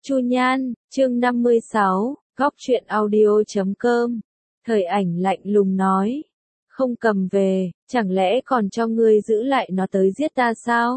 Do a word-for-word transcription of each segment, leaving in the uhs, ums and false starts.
Chu Nhan, chương năm mươi sáu, góc truyện audio chấm com. Thời Ảnh lạnh lùng nói. Không cầm về, chẳng lẽ còn cho ngươi giữ lại nó tới giết ta sao?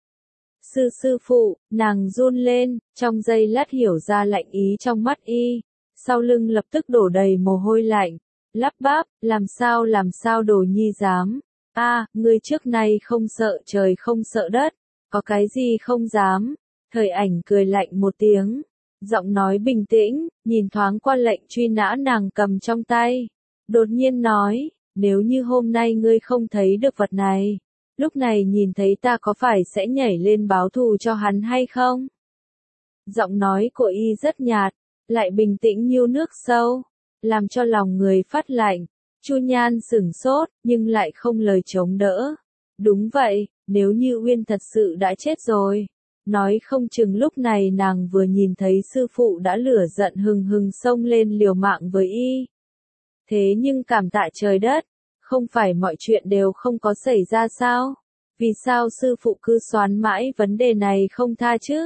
Sư sư phụ, nàng run lên, trong giây lát hiểu ra lạnh ý trong mắt y. Sau lưng lập tức đổ đầy mồ hôi lạnh. Lắp bắp, làm sao làm sao Đồ Nhi dám. A, à, ngươi trước nay không sợ trời không sợ đất. Có cái gì không dám. Thời Ảnh cười lạnh một tiếng, giọng nói bình tĩnh, nhìn thoáng qua lệnh truy nã nàng cầm trong tay. Đột nhiên nói, nếu như hôm nay ngươi không thấy được vật này, lúc này nhìn thấy ta có phải sẽ nhảy lên báo thù cho hắn hay không? Giọng nói của y rất nhạt, lại bình tĩnh như nước sâu, làm cho lòng người phát lạnh. Chu Nhan sửng sốt, nhưng lại không lời chống đỡ. Đúng vậy, nếu như Uyên thật sự đã chết rồi. Nói không chừng lúc này nàng vừa nhìn thấy sư phụ đã lửa giận hừng hừng xông lên liều mạng với y. Thế nhưng cảm tạ trời đất, không phải mọi chuyện đều không có xảy ra sao? Vì sao sư phụ cứ xoắn mãi vấn đề này không tha chứ?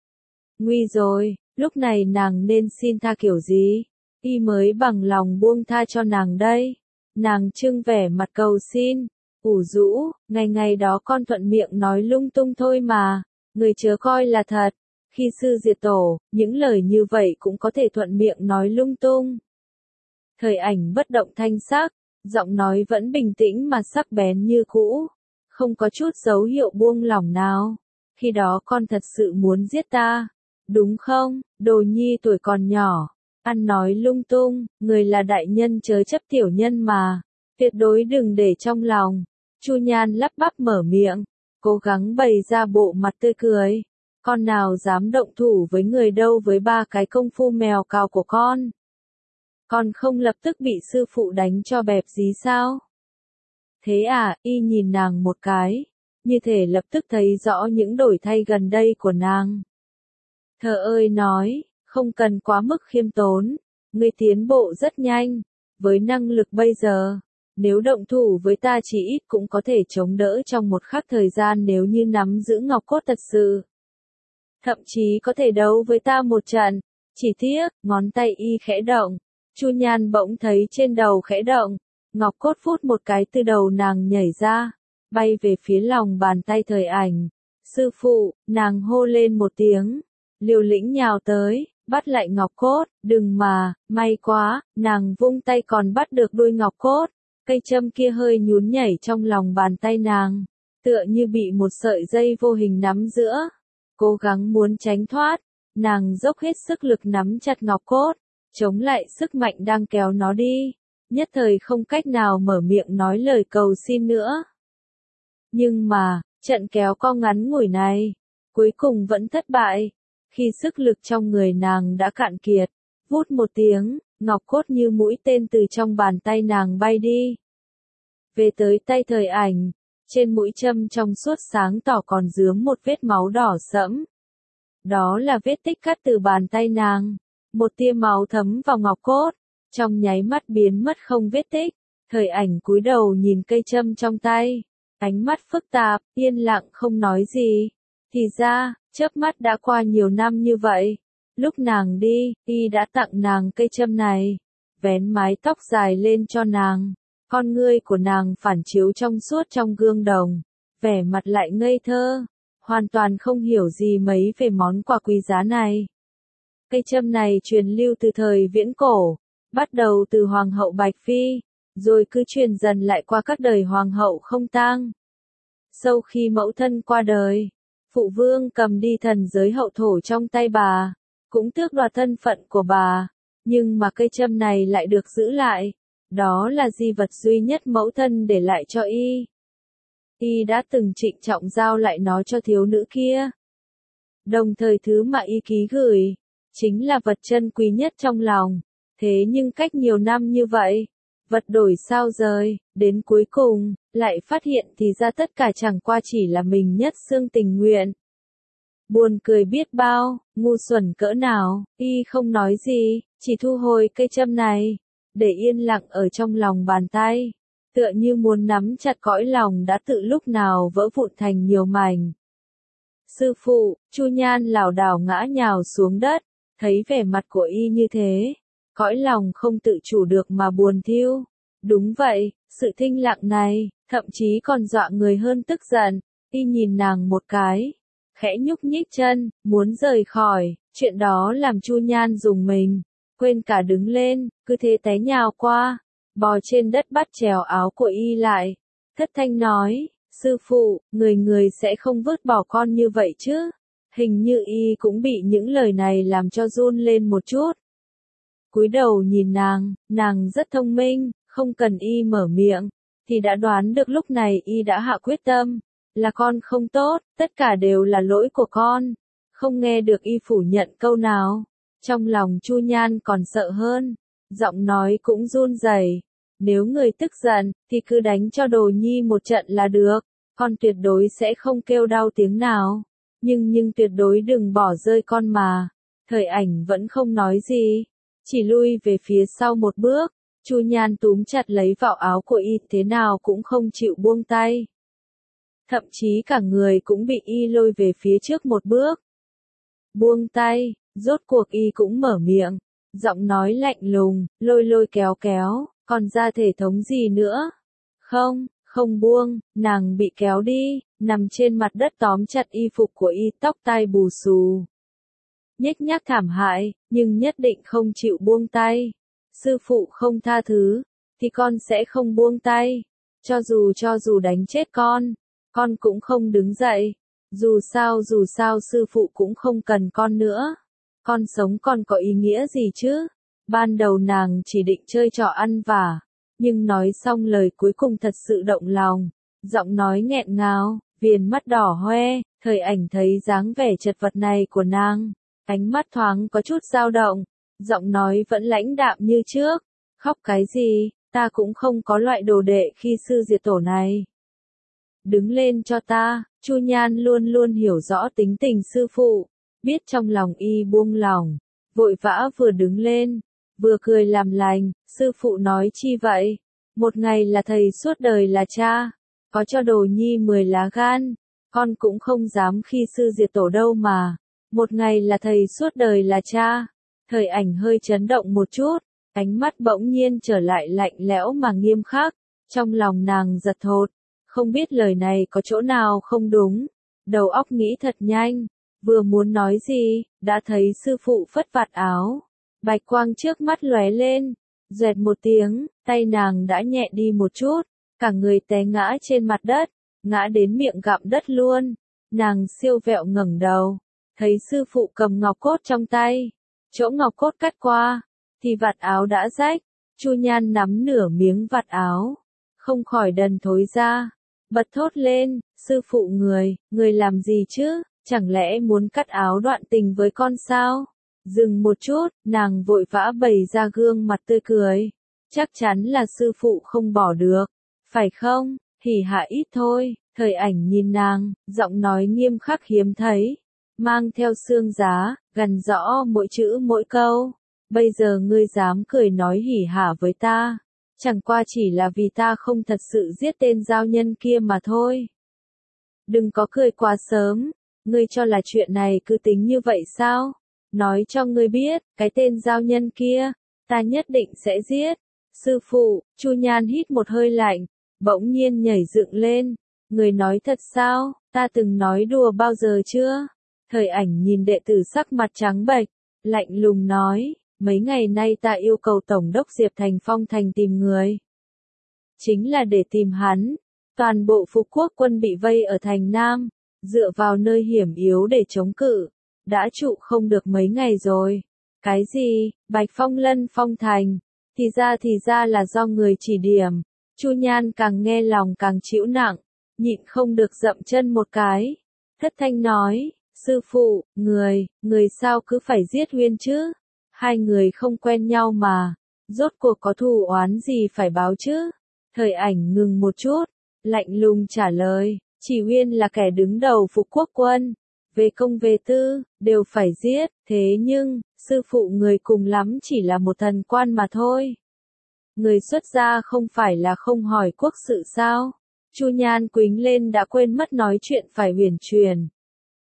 Nguy rồi, lúc này nàng nên xin tha kiểu gì? Y mới bằng lòng buông tha cho nàng đây. Nàng trưng vẻ mặt cầu xin, ủ rũ, ngày ngày đó con thuận miệng nói lung tung thôi mà. Người chớ coi là thật, khi sư diệt tổ, những lời như vậy cũng có thể thuận miệng nói lung tung. Thời Ảnh bất động thanh sắc, giọng nói vẫn bình tĩnh mà sắc bén như cũ, không có chút dấu hiệu buông lỏng nào. Khi đó con thật sự muốn giết ta, đúng không? Đồ Nhi tuổi còn nhỏ, ăn nói lung tung, người là đại nhân chớ chấp tiểu nhân mà, tuyệt đối đừng để trong lòng. Chu Nhan lắp bắp mở miệng, cố gắng bày ra bộ mặt tươi cười. Con nào dám động thủ với người đâu với ba cái công phu mèo cào của con. Con không lập tức bị sư phụ đánh cho bẹp dí sao? Thế à, y nhìn nàng một cái, như thể lập tức thấy rõ những đổi thay gần đây của nàng. Thờ ơi nói, không cần quá mức khiêm tốn, ngươi tiến bộ rất nhanh, với năng lực bây giờ. Nếu động thủ với ta chỉ ít cũng có thể chống đỡ trong một khắc thời gian nếu như nắm giữ ngọc cốt thật sự. Thậm chí có thể đấu với ta một trận. Chỉ tiếc, ngón tay y khẽ động. Chu Nhan bỗng thấy trên đầu khẽ động. Ngọc cốt phút một cái từ đầu nàng nhảy ra. Bay về phía lòng bàn tay Thời Ảnh. Sư phụ, nàng hô lên một tiếng. Liều lĩnh nhào tới, bắt lại ngọc cốt. Đừng mà, may quá, nàng vung tay còn bắt được đuôi ngọc cốt. Cây châm kia hơi nhún nhảy trong lòng bàn tay nàng, tựa như bị một sợi dây vô hình nắm giữa. Cố gắng muốn tránh thoát, nàng dốc hết sức lực nắm chặt ngọc cốt, chống lại sức mạnh đang kéo nó đi. Nhất thời không cách nào mở miệng nói lời cầu xin nữa. Nhưng mà, trận kéo co ngắn ngủi này, cuối cùng vẫn thất bại. Khi sức lực trong người nàng đã cạn kiệt, vút một tiếng, ngọc cốt như mũi tên từ trong bàn tay nàng bay đi. Về tới tay Thời Ảnh, trên mũi châm trong suốt sáng tỏ còn dướng một vết máu đỏ sẫm. Đó là vết tích cắt từ bàn tay nàng. Một tia máu thấm vào ngọc cốt, trong nháy mắt biến mất không vết tích. Thời Ảnh cúi đầu nhìn cây châm trong tay, ánh mắt phức tạp, yên lặng không nói gì. Thì ra, chớp mắt đã qua nhiều năm như vậy. Lúc nàng đi, y đã tặng nàng cây châm này, vén mái tóc dài lên cho nàng. Con ngươi của nàng phản chiếu trong suốt trong gương đồng, vẻ mặt lại ngây thơ, hoàn toàn không hiểu gì mấy về món quà quý giá này. Cây châm này truyền lưu từ thời viễn cổ, bắt đầu từ Hoàng hậu Bạch Phi, rồi cứ truyền dần lại qua các đời Hoàng hậu Không Tang. Sau khi mẫu thân qua đời, phụ vương cầm đi thần giới hậu thổ trong tay bà, cũng tước đoạt thân phận của bà, nhưng mà cây châm này lại được giữ lại. Đó là di vật duy nhất mẫu thân để lại cho y. Y đã từng trịnh trọng giao lại nó cho thiếu nữ kia. Đồng thời thứ mà y ký gửi, chính là vật chân quý nhất trong lòng. Thế nhưng cách nhiều năm như vậy, vật đổi sao rời, đến cuối cùng, lại phát hiện thì ra tất cả chẳng qua chỉ là mình nhất xương tình nguyện. Buồn cười biết bao, ngu xuẩn cỡ nào, y không nói gì, chỉ thu hồi cây châm này. Để yên lặng ở trong lòng bàn tay, tựa như muốn nắm chặt cõi lòng đã tự lúc nào vỡ vụn thành nhiều mảnh. Sư phụ, Chu Nhan lảo đảo ngã nhào xuống đất, thấy vẻ mặt của y như thế, cõi lòng không tự chủ được mà buồn thiêu. Đúng vậy, sự thinh lặng này, thậm chí còn dọa người hơn tức giận. Y nhìn nàng một cái, khẽ nhúc nhích chân, muốn rời khỏi, chuyện đó làm Chu Nhan rùng mình, quên cả đứng lên, cứ thế té nhào qua, bò trên đất bắt chéo áo của y lại. Thất thanh nói, sư phụ, người người sẽ không vứt bỏ con như vậy chứ. Hình như y cũng bị những lời này làm cho run lên một chút. Cúi đầu nhìn nàng, nàng rất thông minh, không cần y mở miệng, thì đã đoán được lúc này y đã hạ quyết tâm, là con không tốt, tất cả đều là lỗi của con. Không nghe được y phủ nhận câu nào, trong lòng Chu Nhan còn sợ hơn, giọng nói cũng run rẩy. Nếu người tức giận, thì cứ đánh cho Đồ Nhi một trận là được, con tuyệt đối sẽ không kêu đau tiếng nào. Nhưng nhưng tuyệt đối đừng bỏ rơi con mà. Thời ảnh vẫn không nói gì, chỉ lui về phía sau một bước. Chu Nhan túm chặt lấy vào áo của y thế nào cũng không chịu buông tay. Thậm chí cả người cũng bị y lôi về phía trước một bước. Buông tay, rốt cuộc y cũng mở miệng, giọng nói lạnh lùng, lôi lôi kéo kéo, còn ra thể thống gì nữa? Không, không buông, nàng bị kéo đi, nằm trên mặt đất tóm chặt y phục của y, tóc tai bù xù. Nhếch nhác thảm hại, nhưng nhất định không chịu buông tay. Sư phụ không tha thứ, thì con sẽ không buông tay. Cho dù cho dù đánh chết con, con cũng không đứng dậy. Dù sao dù sao sư phụ cũng không cần con nữa. Con sống còn có ý nghĩa gì chứ? Ban đầu nàng chỉ định chơi trò ăn vả, nhưng nói xong lời cuối cùng thật sự động lòng. Giọng nói nghẹn ngào, viền mắt đỏ hoe, thời ảnh thấy dáng vẻ chật vật này của nàng. Ánh mắt thoáng có chút dao động, giọng nói vẫn lãnh đạm như trước. Khóc cái gì, ta cũng không có loại đồ đệ khi sư diệt tổ này. Đứng lên cho ta, Chu Nhan luôn luôn hiểu rõ tính tình sư phụ, biết trong lòng y buông lòng, vội vã vừa đứng lên, vừa cười làm lành, sư phụ nói chi vậy? Một ngày là thầy suốt đời là cha, có cho Đồ Nhi mười lá gan, con cũng không dám khi sư diệt tổ đâu mà. Một ngày là thầy suốt đời là cha. Thời ảnh hơi chấn động một chút, ánh mắt bỗng nhiên trở lại lạnh lẽo mà nghiêm khắc, trong lòng nàng giật thột, không biết lời này có chỗ nào không đúng, đầu óc nghĩ thật nhanh, vừa muốn nói gì, đã thấy sư phụ phất vạt áo, bạch quang trước mắt lóe lên, doẹt một tiếng, tay nàng đã nhẹ đi một chút, cả người té ngã trên mặt đất, ngã đến miệng gặm đất luôn, nàng siêu vẹo ngẩng đầu, thấy sư phụ cầm ngọc cốt trong tay, chỗ ngọc cốt cắt qua, thì vạt áo đã rách, Chu Nhan nắm nửa miếng vạt áo, không khỏi đần thối ra, bật thốt lên, sư phụ người, người làm gì chứ, chẳng lẽ muốn cắt áo đoạn tình với con sao? Dừng một chút, nàng vội vã bày ra gương mặt tươi cười, chắc chắn là sư phụ không bỏ được, phải không, hỉ hạ ít thôi, thời ảnh nhìn nàng, giọng nói nghiêm khắc hiếm thấy, mang theo xương giá, gần rõ mỗi chữ mỗi câu. Bây giờ ngươi dám cười nói hỉ hả với ta, chẳng qua chỉ là vì ta không thật sự giết tên giao nhân kia mà thôi. Đừng có cười quá sớm, ngươi cho là chuyện này cứ tính như vậy sao? Nói cho ngươi biết, cái tên giao nhân kia, ta nhất định sẽ giết. Sư phụ, Chu Nhan hít một hơi lạnh, bỗng nhiên nhảy dựng lên. Người nói thật sao, ta từng nói đùa bao giờ chưa? Thời ảnh nhìn đệ tử sắc mặt trắng bệch, lạnh lùng nói, mấy ngày nay ta yêu cầu Tổng đốc Diệp Thành Phong thành tìm người. Chính là để tìm hắn, toàn bộ Phục Quốc quân bị vây ở thành Nam, dựa vào nơi hiểm yếu để chống cự, đã trụ không được mấy ngày rồi. Cái gì, Bạch Phong Lân Phong thành, thì ra thì ra là do người chỉ điểm. Chu Nhan càng nghe lòng càng chịu nặng, nhịn không được dậm chân một cái. Thất thanh nói, sư phụ, người, người sao cứ phải giết Huyên chứ? Hai người không quen nhau mà, rốt cuộc có thù oán gì phải báo chứ? Thời ảnh ngừng một chút, lạnh lùng trả lời, chỉ Huyên là kẻ đứng đầu Phục Quốc quân, về công về tư, đều phải giết, thế nhưng, sư phụ người cùng lắm chỉ là một thần quan mà thôi. Người xuất gia không phải là không hỏi quốc sự sao? Chu Nhan quính lên đã quên mất nói chuyện phải huyền truyền.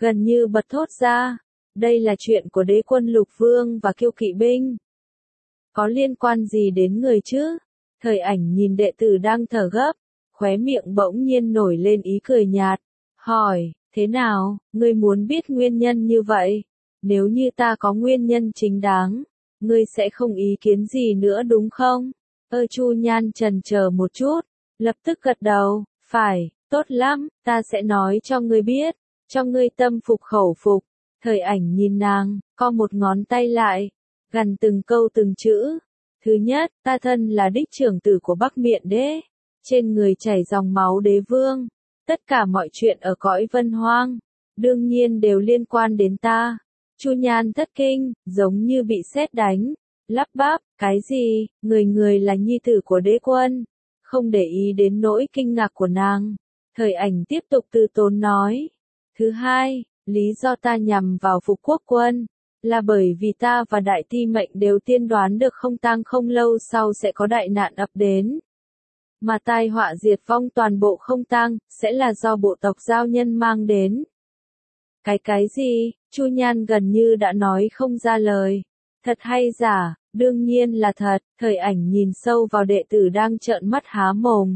gần như bật thốt ra. Đây là chuyện của đế quân Lục Vương và Kiêu Kỵ binh. Có liên quan gì đến người chứ? Thời Ảnh nhìn đệ tử đang thở gấp, khóe miệng bỗng nhiên nổi lên ý cười nhạt, hỏi, thế nào, ngươi muốn biết nguyên nhân như vậy? Nếu như ta có nguyên nhân chính đáng, ngươi sẽ không ý kiến gì nữa đúng không? Ơ Chu Nhan chần chờ một chút, lập tức gật đầu, phải, tốt lắm, ta sẽ nói cho ngươi biết, cho ngươi tâm phục khẩu phục. Thời Ảnh nhìn nàng, co một ngón tay lại, gằn từng câu từng chữ. Thứ nhất, ta thân là đích trưởng tử của Bắc Miện Đế, trên người chảy dòng máu đế vương, tất cả mọi chuyện ở cõi Vân Hoang, đương nhiên đều liên quan đến ta. Chu Nhan thất kinh, giống như bị sét đánh, lắp bắp, cái gì, người người là nhi tử của đế quân, không để ý đến nỗi kinh ngạc của nàng. Thời Ảnh tiếp tục từ tốn nói, thứ hai, lý do ta nhằm vào Phục Quốc quân, là bởi vì ta và Đại Ti Mệnh đều tiên đoán được không tang không lâu sau sẽ có đại nạn ập đến. Mà tai họa diệt vong toàn bộ không tang, sẽ là do bộ tộc Giao Nhân mang đến. Cái cái gì, Chu Nhan gần như đã nói không ra lời. Thật hay giả, đương nhiên là thật. Thời Ảnh nhìn sâu vào đệ tử đang trợn mắt há mồm.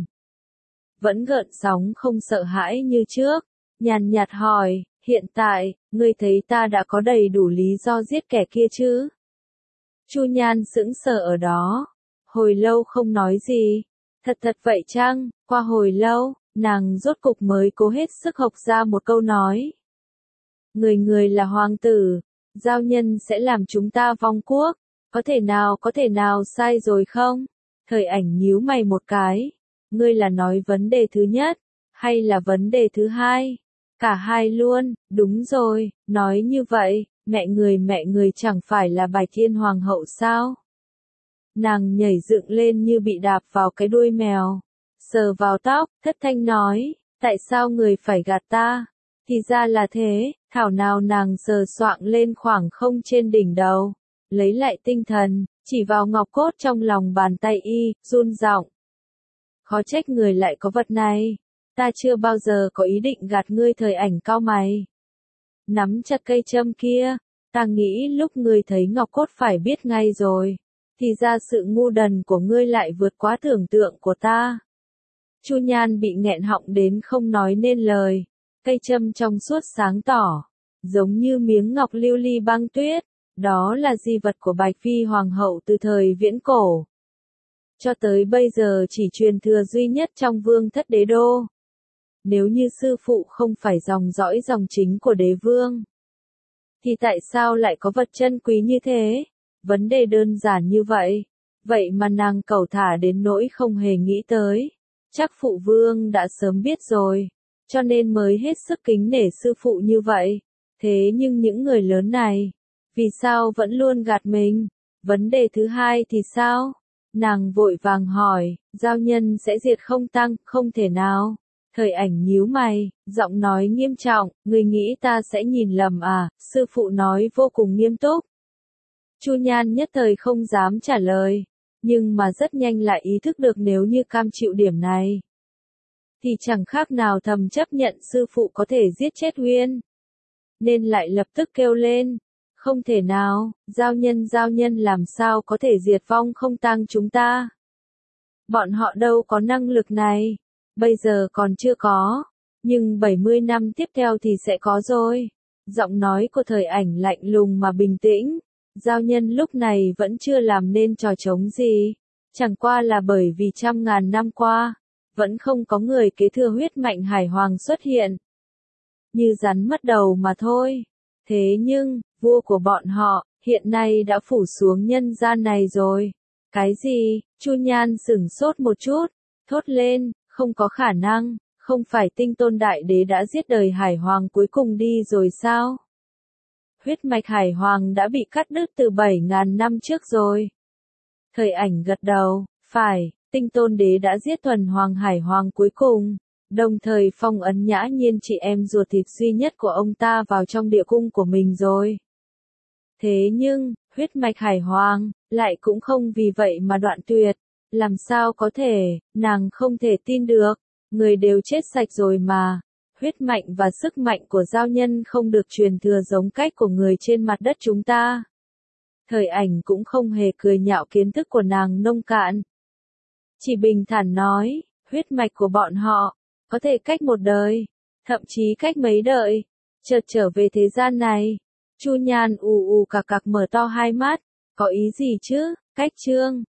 Vẫn gợn sóng không sợ hãi như trước, nhàn nhạt hỏi, hiện tại, ngươi thấy ta đã có đầy đủ lý do giết kẻ kia chứ? Chu Nhan sững sờ ở đó, hồi lâu không nói gì. Thật thật vậy chăng? Qua hồi lâu, nàng rốt cục mới cố hết sức hộc ra một câu nói. Người người là hoàng tử, Giao Nhân sẽ làm chúng ta vong quốc, có thể nào có thể nào sai rồi không? Thời Ảnh nhíu mày một cái, ngươi là nói vấn đề thứ nhất, hay là vấn đề thứ hai? Cả hai luôn, đúng rồi, nói như vậy, mẹ người mẹ người chẳng phải là Bài Thiên Hoàng hậu sao? Nàng nhảy dựng lên như bị đạp vào cái đuôi mèo, sờ vào tóc, thất thanh nói, tại sao người phải gạt ta? Thì ra là thế, thảo nào nàng sờ soạng lên khoảng không trên đỉnh đầu, lấy lại tinh thần, chỉ vào ngọc cốt trong lòng bàn tay y, run giọng. Khó trách người lại có vật này, ta chưa bao giờ có ý định gạt ngươi. Thời Ảnh cau mày, nắm chặt cây châm kia, ta nghĩ lúc ngươi thấy ngọc cốt phải biết ngay rồi, thì ra sự ngu đần của ngươi lại vượt quá tưởng tượng của ta. Chu Nhan bị nghẹn họng đến không nói nên lời, cây châm trong suốt sáng tỏ, giống như miếng ngọc lưu ly băng tuyết, đó là di vật của Bạch Phi Hoàng hậu từ thời viễn cổ. Cho tới bây giờ chỉ truyền thừa duy nhất trong vương thất đế đô. Nếu như sư phụ không phải dòng dõi dòng chính của đế vương, thì tại sao lại có vật chân quý như thế? Vấn đề đơn giản như vậy, vậy mà nàng cẩu thả đến nỗi không hề nghĩ tới. Chắc phụ vương đã sớm biết rồi, cho nên mới hết sức kính nể sư phụ như vậy. Thế nhưng những người lớn này, vì sao vẫn luôn gạt mình? Vấn đề thứ hai thì sao? Nàng vội vàng hỏi, Giao Nhân sẽ diệt không tang, không thể nào. Thời Ảnh nhíu mày, giọng nói nghiêm trọng, người nghĩ ta sẽ nhìn lầm à? Sư phụ nói vô cùng nghiêm túc. Chu Nhan nhất thời không dám trả lời, nhưng mà rất nhanh lại ý thức được nếu như cam chịu điểm này, thì chẳng khác nào thầm chấp nhận sư phụ có thể giết chết Huyên. Nên lại lập tức kêu lên, không thể nào, Giao Nhân Giao Nhân làm sao có thể diệt vong không tang chúng ta? Bọn họ đâu có năng lực này, bây giờ còn chưa có, nhưng bảy mươi năm tiếp theo thì sẽ có rồi. Giọng nói của Thời Ảnh lạnh lùng mà bình tĩnh. Giao Nhân lúc này vẫn chưa làm nên trò trống gì, chẳng qua là bởi vì trăm ngàn năm qua, vẫn không có người kế thừa huyết mạch Hải Hoàng xuất hiện. Như rắn mất đầu mà thôi. Thế nhưng, vua của bọn họ, hiện nay đã phủ xuống nhân gian này rồi. Cái gì? Chu Nhan sửng sốt một chút, thốt lên, không có khả năng, không phải Tinh Tôn Đại Đế đã giết đời Hải Hoàng cuối cùng đi rồi sao? Huyết mạch Hải Hoàng đã bị cắt đứt từ bảy ngàn năm trước rồi. Thời Ảnh gật đầu, phải, Tinh Tôn Đế đã giết thuần Hoàng Hải Hoàng cuối cùng, đồng thời phong ấn Nhã Nhiên chị em ruột thịt duy nhất của ông ta vào trong địa cung của mình rồi. Thế nhưng, huyết mạch Hải Hoàng, lại cũng không vì vậy mà đoạn tuyệt. Làm sao có thể, nàng không thể tin được, người đều chết sạch rồi mà. huyết mạch và sức mạnh của giao nhân không được truyền thừa giống cách của người trên mặt đất chúng ta. Thời ảnh cũng không hề cười nhạo kiến thức của nàng nông cạn. Chỉ bình thản nói, huyết mạch của bọn họ, có thể cách một đời, thậm chí cách mấy đời, chợt trở về thế gian này. Chu Nhan ù ù cạc cạc mở to hai mắt, có ý gì chứ, cách chương.